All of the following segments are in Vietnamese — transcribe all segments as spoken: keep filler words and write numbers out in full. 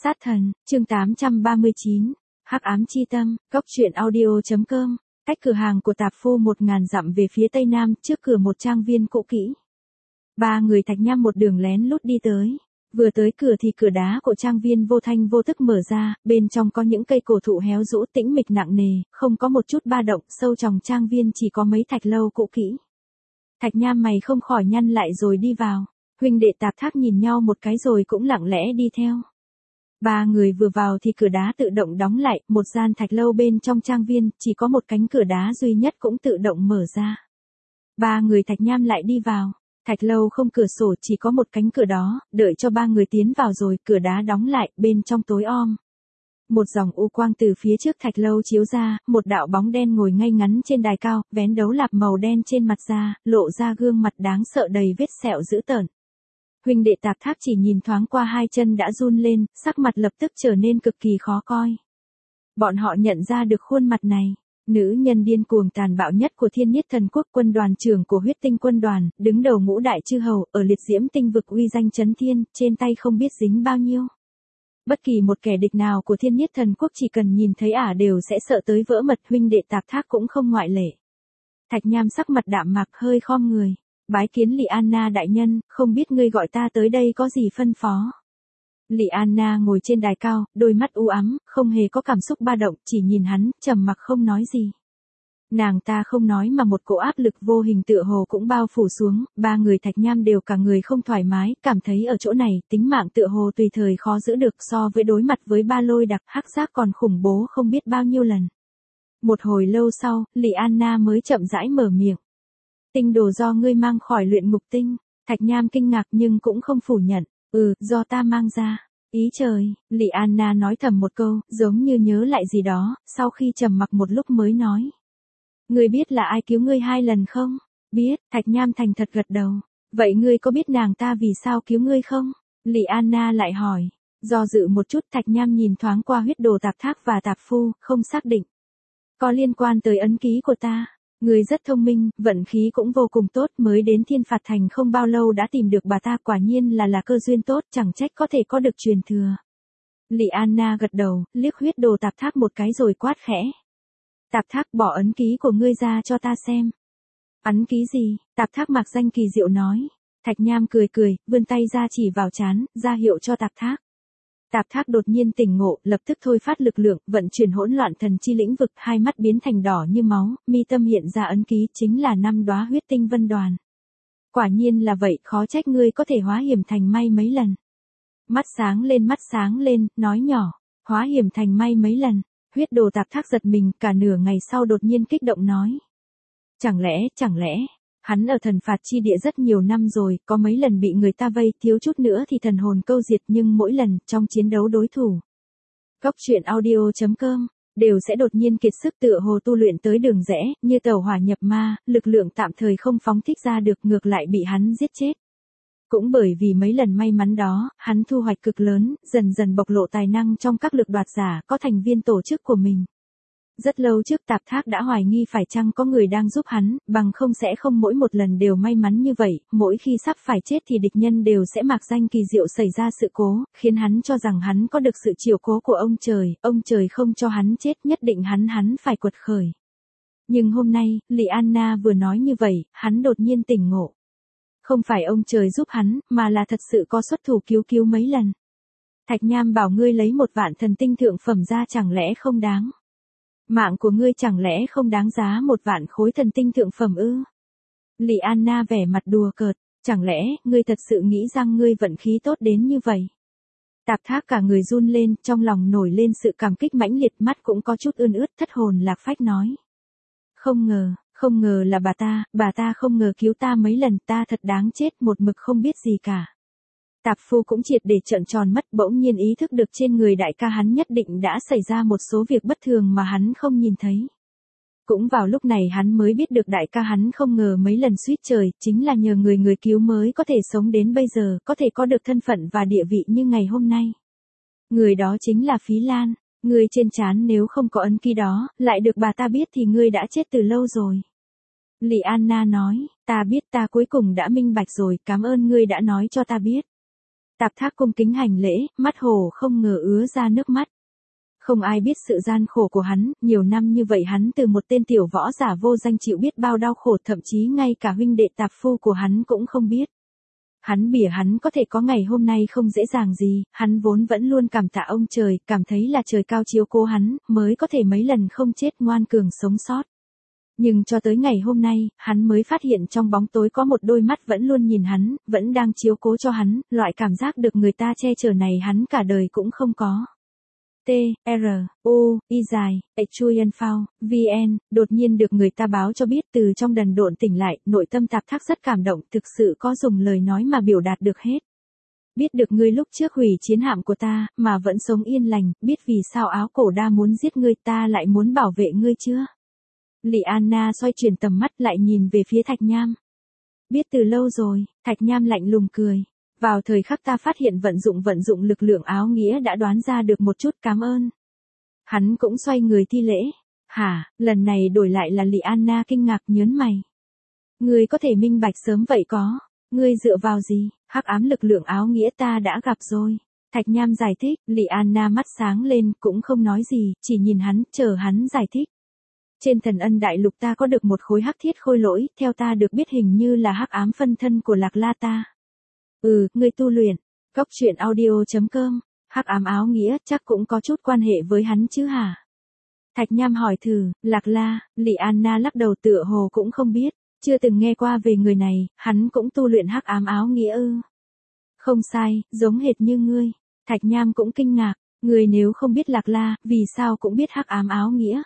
Sát thần, chương tám trăm ba mươi chín, Hắc ám chi tâm, Cốc truyện audio chấm com, cách cửa hàng của tạp phu một ngàn dặm về phía tây nam, trước cửa một trang viên cũ kỹ. Ba người Thạch Nham một đường lén lút đi tới. Vừa tới cửa thì cửa đá của trang viên vô thanh vô tức mở ra, bên trong có những cây cổ thụ héo rũ tĩnh mịch nặng nề, không có một chút ba động, sâu trong trang viên chỉ có mấy thạch lâu cũ kỹ. Thạch Nham mày không khỏi nhăn lại rồi đi vào. Huynh đệ Tạp Thác nhìn nhau một cái rồi cũng lặng lẽ đi theo. Ba người vừa vào thì cửa đá tự động đóng lại, một gian thạch lâu bên trong trang viên, chỉ có một cánh cửa đá duy nhất cũng tự động mở ra. Ba người Thạch Nham lại đi vào. Thạch lâu không cửa sổ, chỉ có một cánh cửa đó, đợi cho ba người tiến vào rồi, cửa đá đóng lại, bên trong tối om. Một dòng u quang từ phía trước thạch lâu chiếu ra, một đạo bóng đen ngồi ngay ngắn trên đài cao, vén đấu lạp màu đen trên mặt ra, lộ ra gương mặt đáng sợ đầy vết sẹo dữ tợn. Huynh đệ Tạp Thác chỉ nhìn thoáng qua hai chân đã run lên, sắc mặt lập tức trở nên cực kỳ khó coi. Bọn họ nhận ra được khuôn mặt này. Nữ nhân điên cuồng tàn bạo nhất của Thiên Niết Thần Quốc, quân đoàn trưởng của Huyết Tinh quân đoàn, đứng đầu ngũ đại chư hầu, ở liệt diễm tinh vực uy danh chấn thiên, trên tay không biết dính bao nhiêu. Bất kỳ một kẻ địch nào của Thiên Niết Thần Quốc chỉ cần nhìn thấy ả đều sẽ sợ tới vỡ mật, huynh đệ Tạp Thác cũng không ngoại lệ. Thạch Nham sắc mặt đạm mạc hơi khom người. Bái kiến Lị Anna đại nhân, không biết ngươi gọi ta tới đây có gì phân phó. Lị Anna ngồi trên đài cao, đôi mắt u ám, không hề có cảm xúc ba động, chỉ nhìn hắn, trầm mặc không nói gì. Nàng ta không nói mà một cỗ áp lực vô hình tựa hồ cũng bao phủ xuống, ba người Thạch Nham đều cả người không thoải mái, cảm thấy ở chỗ này, tính mạng tựa hồ tùy thời khó giữ được, so với đối mặt với ba lôi đặc hắc giác còn khủng bố không biết bao nhiêu lần. Một hồi lâu sau, Lị Anna mới chậm rãi mở miệng. Tinh đồ do ngươi mang khỏi luyện ngục tinh. Thạch Nham kinh ngạc nhưng cũng không phủ nhận. Ừ, do ta mang ra. Ý trời, Lị Anna nói thầm một câu, giống như nhớ lại gì đó, sau khi trầm mặc một lúc mới nói. Ngươi biết là ai cứu ngươi hai lần không? Biết, Thạch Nham thành thật gật đầu. Vậy ngươi có biết nàng ta vì sao cứu ngươi không? Lị Anna lại hỏi. Do dự một chút, Thạch Nham nhìn thoáng qua huyết đồ Tạp Thác và Tạp Phu, không xác định. Có liên quan tới ấn ký của ta. Người rất thông minh, vận khí cũng vô cùng tốt, mới đến Thiên Phạt Thành không bao lâu đã tìm được bà ta, quả nhiên là là cơ duyên tốt, chẳng trách có thể có được truyền thừa. Lị Anna gật đầu, liếc huyết đồ Tạp Thác một cái rồi quát khẽ. Tạp Thác, bỏ ấn ký của ngươi ra cho ta xem. Ấn ký gì? Tạp Thác mặc danh kỳ diệu nói. Thạch Nham cười cười, vươn tay ra chỉ vào trán, ra hiệu cho Tạp Thác. Tạp Thác đột nhiên tỉnh ngộ, lập tức thôi phát lực lượng, vận chuyển hỗn loạn thần chi lĩnh vực, hai mắt biến thành đỏ như máu, mi tâm hiện ra ấn ký, chính là năm đóa huyết tinh vân đoàn. Quả nhiên là vậy, khó trách ngươi có thể hóa hiểm thành may mấy lần. Mắt sáng lên mắt sáng lên, nói nhỏ, hóa hiểm thành may mấy lần. Huyết đồ Tạp Thác giật mình, cả nửa ngày sau đột nhiên kích động nói. Chẳng lẽ, chẳng lẽ, hắn ở thần phạt chi địa rất nhiều năm rồi, có mấy lần bị người ta vây, thiếu chút nữa thì thần hồn câu diệt, nhưng mỗi lần, trong chiến đấu đối thủ. Cốc truyện audio chấm com, đều sẽ đột nhiên kiệt sức, tựa hồ tu luyện tới đường rẽ, như tàu hỏa nhập ma, lực lượng tạm thời không phóng thích ra được, ngược lại bị hắn giết chết. Cũng bởi vì mấy lần may mắn đó, hắn thu hoạch cực lớn, dần dần bộc lộ tài năng trong các lực đoạt giả, có thành viên tổ chức của mình. Rất lâu trước Tạp Thác đã hoài nghi phải chăng có người đang giúp hắn, bằng không sẽ không mỗi một lần đều may mắn như vậy, mỗi khi sắp phải chết thì địch nhân đều sẽ mạc danh kỳ diệu xảy ra sự cố, khiến hắn cho rằng hắn có được sự chiều cố của ông trời, ông trời không cho hắn chết, nhất định hắn hắn phải quật khởi. Nhưng hôm nay, Lị Anna vừa nói như vậy, hắn đột nhiên tỉnh ngộ. Không phải ông trời giúp hắn, mà là thật sự có xuất thủ cứu cứu mấy lần. Thạch Nham bảo ngươi lấy một vạn thần tinh thượng phẩm ra, chẳng lẽ không đáng? Mạng của ngươi chẳng lẽ không đáng giá một vạn khối thần tinh thượng phẩm ư? Lị Anna vẻ mặt đùa cợt, chẳng lẽ ngươi thật sự nghĩ rằng ngươi vận khí tốt đến như vậy? Tạp Thác cả người run lên, trong lòng nổi lên sự cảm kích mãnh liệt, mắt cũng có chút ươn ướt, thất hồn lạc phách nói. Không ngờ, không ngờ là bà ta, bà ta không ngờ cứu ta mấy lần, ta thật đáng chết, một mực không biết gì cả. Tạp Phu cũng triệt để trợn tròn mắt, bỗng nhiên ý thức được trên người đại ca hắn nhất định đã xảy ra một số việc bất thường mà hắn không nhìn thấy. Cũng vào lúc này hắn mới biết được đại ca hắn không ngờ mấy lần suýt trời, chính là nhờ người người cứu mới có thể sống đến bây giờ, có thể có được thân phận và địa vị như ngày hôm nay. Người đó chính là Phí Lan, người trên trán nếu không có ấn ký đó, lại được bà ta biết thì ngươi đã chết từ lâu rồi. Lị Anna nói, ta biết, ta cuối cùng đã minh bạch rồi, cảm ơn ngươi đã nói cho ta biết. Tạp Thác cung kính hành lễ, mắt hồ không ngờ ứa ra nước mắt. Không ai biết sự gian khổ của hắn, nhiều năm như vậy hắn từ một tên tiểu võ giả vô danh chịu biết bao đau khổ, thậm chí ngay cả huynh đệ tạp phu của hắn cũng không biết. Hắn bỉa hắn có thể có ngày hôm nay không dễ dàng gì, hắn vốn vẫn luôn cảm tạ ông trời, cảm thấy là trời cao chiếu cố hắn, mới có thể mấy lần không chết ngoan cường sống sót. Nhưng cho tới ngày hôm nay, hắn mới phát hiện trong bóng tối có một đôi mắt vẫn luôn nhìn hắn, vẫn đang chiếu cố cho hắn, loại cảm giác được người ta che chở này hắn cả đời cũng không có. T, R, U, Y dài, Chuyen Phao, V N, đột nhiên được người ta báo cho biết từ trong đần độn tỉnh lại, nội tâm Tạp Thác rất cảm động, thực sự có dùng lời nói mà biểu đạt được hết. Biết được ngươi lúc trước hủy chiến hạm của ta, mà vẫn sống yên lành, biết vì sao áo cổ đa muốn giết ngươi ta lại muốn bảo vệ ngươi chưa? Lyanna xoay chuyển tầm mắt lại nhìn về phía Thạch Nham. Biết từ lâu rồi, Thạch Nham lạnh lùng cười. Vào thời khắc ta phát hiện vận dụng vận dụng lực lượng áo nghĩa đã đoán ra được một chút, cảm ơn. Hắn cũng xoay người thi lễ. Hả, lần này đổi lại là Lyanna kinh ngạc nhớn mày. Ngươi có thể minh bạch sớm vậy có, ngươi dựa vào gì? Hắc ám lực lượng áo nghĩa ta đã gặp rồi. Thạch Nham giải thích, Lyanna mắt sáng lên cũng không nói gì, chỉ nhìn hắn, chờ hắn giải thích. Trên Thần Ân Đại Lục ta có được một khối hắc thiết khôi lỗi, theo ta được biết hình như là hắc ám phân thân của Lạc La ta. Ừ, ngươi tu luyện. Góc truyện audio chấm com. Hắc ám áo nghĩa chắc cũng có chút quan hệ với hắn chứ hả? Thạch Nham hỏi thử, Lạc La, Lyanna lắc đầu tựa hồ cũng không biết, chưa từng nghe qua về người này, hắn cũng tu luyện hắc ám áo nghĩa ư? Không sai, giống hệt như ngươi. Thạch Nham cũng kinh ngạc, ngươi nếu không biết Lạc La, vì sao cũng biết hắc ám áo nghĩa?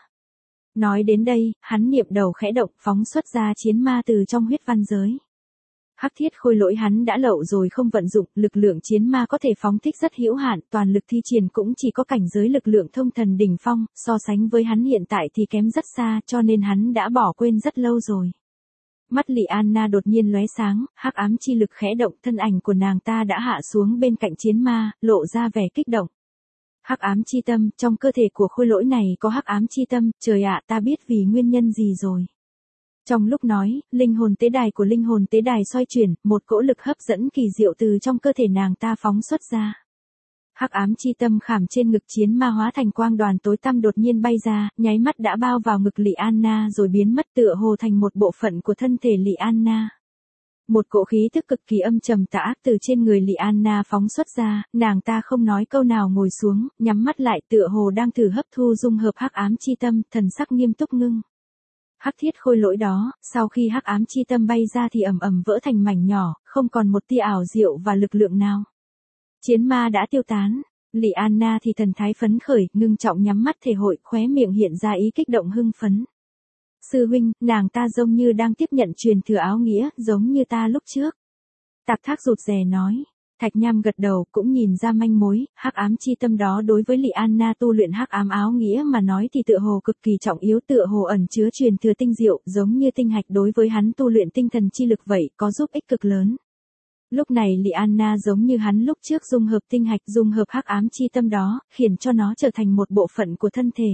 Nói đến đây, hắn niệm đầu khẽ động, phóng xuất ra chiến ma từ trong huyết văn giới. Hắc thiết khôi lỗi hắn đã lậu rồi không vận dụng, lực lượng chiến ma có thể phóng thích rất hữu hạn, toàn lực thi triển cũng chỉ có cảnh giới lực lượng thông thần đỉnh phong, so sánh với hắn hiện tại thì kém rất xa, cho nên hắn đã bỏ quên rất lâu rồi. Mắt Lyanna đột nhiên lóe sáng, hắc ám chi lực khẽ động, thân ảnh của nàng ta đã hạ xuống bên cạnh chiến ma, lộ ra vẻ kích động. Hắc ám chi tâm, trong cơ thể của khôi lỗi này có hắc ám chi tâm, trời ạ, ta biết vì nguyên nhân gì rồi. Trong lúc nói, linh hồn tế đài của linh hồn tế đài xoay chuyển, một cỗ lực hấp dẫn kỳ diệu từ trong cơ thể nàng ta phóng xuất ra. Hắc ám chi tâm khảm trên ngực chiến ma hóa thành quang đoàn tối tăm đột nhiên bay ra, nháy mắt đã bao vào ngực Lyanna rồi biến mất tựa hồ thành một bộ phận của thân thể Lyanna. Một cỗ khí thức cực kỳ âm trầm tà ác từ trên người Lyanna phóng xuất ra, nàng ta không nói câu nào ngồi xuống, nhắm mắt lại tựa hồ đang thử hấp thu dung hợp hắc ám chi tâm, thần sắc nghiêm túc ngưng. Hắc thiết khôi lỗi đó, sau khi hắc ám chi tâm bay ra thì ầm ầm vỡ thành mảnh nhỏ, không còn một tia ảo diệu và lực lượng nào. Chiến ma đã tiêu tán, Lyanna thì thần thái phấn khởi, ngưng trọng nhắm mắt thể hội, khóe miệng hiện ra ý kích động hưng phấn. Sư huynh, nàng ta giống như đang tiếp nhận truyền thừa áo nghĩa, giống như ta lúc trước. Tạp Thác rụt rè nói. Thạch Nham gật đầu, cũng nhìn ra manh mối, hắc ám chi tâm đó đối với Lyanna tu luyện hắc ám áo nghĩa mà nói thì tựa hồ cực kỳ trọng yếu, tựa hồ ẩn chứa truyền thừa tinh diệu, giống như tinh hạch đối với hắn tu luyện tinh thần chi lực vậy, có giúp ích cực lớn. Lúc này Lyanna giống như hắn lúc trước dung hợp tinh hạch, dung hợp hắc ám chi tâm đó, khiến cho nó trở thành một bộ phận của thân thể.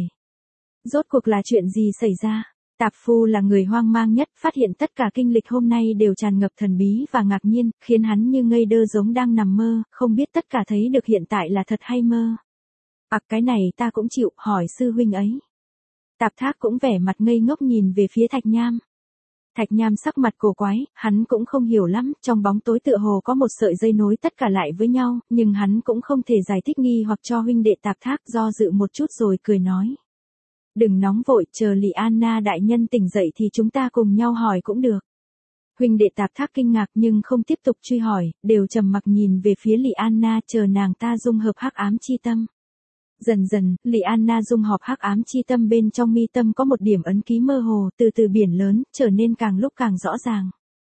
Rốt cuộc là chuyện gì xảy ra? Tạp Phu là người hoang mang nhất, phát hiện tất cả kinh lịch hôm nay đều tràn ngập thần bí và ngạc nhiên, khiến hắn như ngây đơ giống đang nằm mơ, không biết tất cả thấy được hiện tại là thật hay mơ. À, cái này ta cũng chịu, hỏi sư huynh ấy. Tạp Thác cũng vẻ mặt ngây ngốc nhìn về phía Thạch Nham. Thạch Nham sắc mặt cổ quái, hắn cũng không hiểu lắm, trong bóng tối tựa hồ có một sợi dây nối tất cả lại với nhau, nhưng hắn cũng không thể giải thích nghi hoặc cho huynh đệ Tạp Thác, do dự một chút rồi cười nói. Đừng nóng vội, chờ Lyanna đại nhân tỉnh dậy thì chúng ta cùng nhau hỏi cũng được. Huynh đệ Tạp Thác kinh ngạc nhưng không tiếp tục truy hỏi, đều trầm mặc nhìn về phía Lyanna chờ nàng ta dung hợp hắc ám chi tâm. Dần dần, Lyanna dung hợp hắc ám chi tâm bên trong mi tâm có một điểm ấn ký mơ hồ, từ từ biển lớn, trở nên càng lúc càng rõ ràng.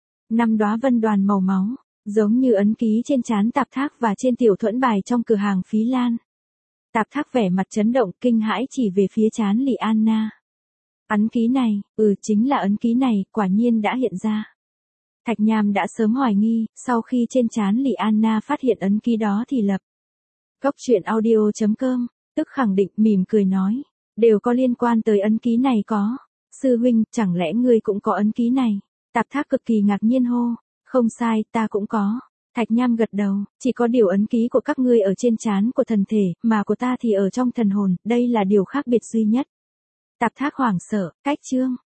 Năm đóa vân đoàn màu máu, giống như ấn ký trên trán Tạp Thác và trên tiểu thuẫn bài trong cửa hàng Phí Lan. Tạp Thác vẻ mặt chấn động, kinh hãi chỉ về phía trán Lyanna. Ấn ký này, ừ chính là ấn ký này, quả nhiên đã hiện ra. Thạch Nham đã sớm hoài nghi, sau khi trên trán Lyanna phát hiện ấn ký đó thì lập. Góc truyện audio chấm com, tức khẳng định, mỉm cười nói, đều có liên quan tới ấn ký này có. Sư huynh, chẳng lẽ ngươi cũng có ấn ký này? Tạp Thác cực kỳ ngạc nhiên hô, không sai, ta cũng có. Thạch Nham gật đầu, chỉ có điều ấn ký của các ngươi ở trên trán của thần thể, mà của ta thì ở trong thần hồn, đây là điều khác biệt duy nhất. Tạp Thác hoảng sợ, cách chương.